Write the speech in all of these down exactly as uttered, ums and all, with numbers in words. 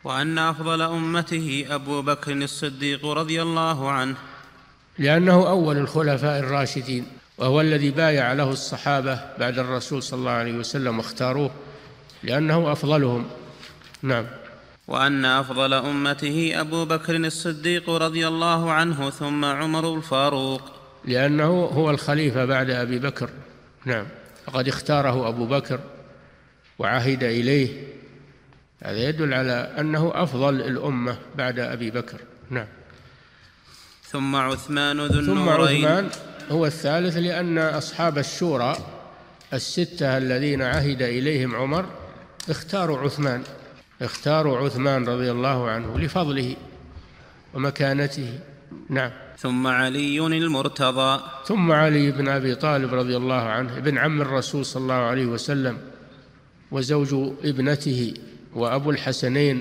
وأن أفضل أمته أبو بكر الصديق رضي الله عنه، لأنه أول الخلفاء الراشدين، وهو الذي بايع له الصحابة بعد الرسول صلى الله عليه وسلم واختاروه لأنه أفضلهم. نعم. وأن أفضل أمته أبو بكر الصديق رضي الله عنه ثم عمر الفاروق، لأنه هو الخليفة بعد أبي بكر. نعم. فقد اختاره أبو بكر وعهد إليه، هذا يدل على أنه أفضل الأمة بعد أبي بكر. نعم. ثم عثمان ذو ثم النورين. عثمان هو الثالث، لأن أصحاب الشورى الستة الذين عهد إليهم عمر اختاروا عثمان اختاروا عثمان رضي الله عنه لفضله ومكانته. نعم. ثم علي المرتضى. ثم علي بن أبي طالب رضي الله عنه، ابن عم الرسول صلى الله عليه وسلم وزوج ابنته وأبو الحسنين،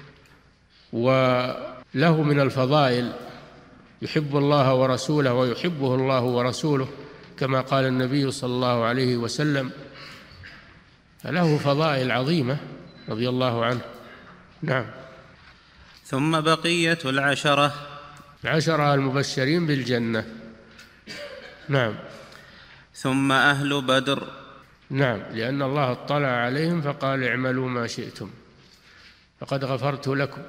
وله من الفضائل يحب الله ورسوله ويحبه الله ورسوله كما قال النبي صلى الله عليه وسلم، فله فضائل عظيمة رضي الله عنه. نعم. ثم بقية العشرة. العشرة المبشرين بالجنة. نعم. ثم أهل بدر. نعم، لأن الله اطلع عليهم فقال اعملوا ما شئتم فقد غفرت لكم.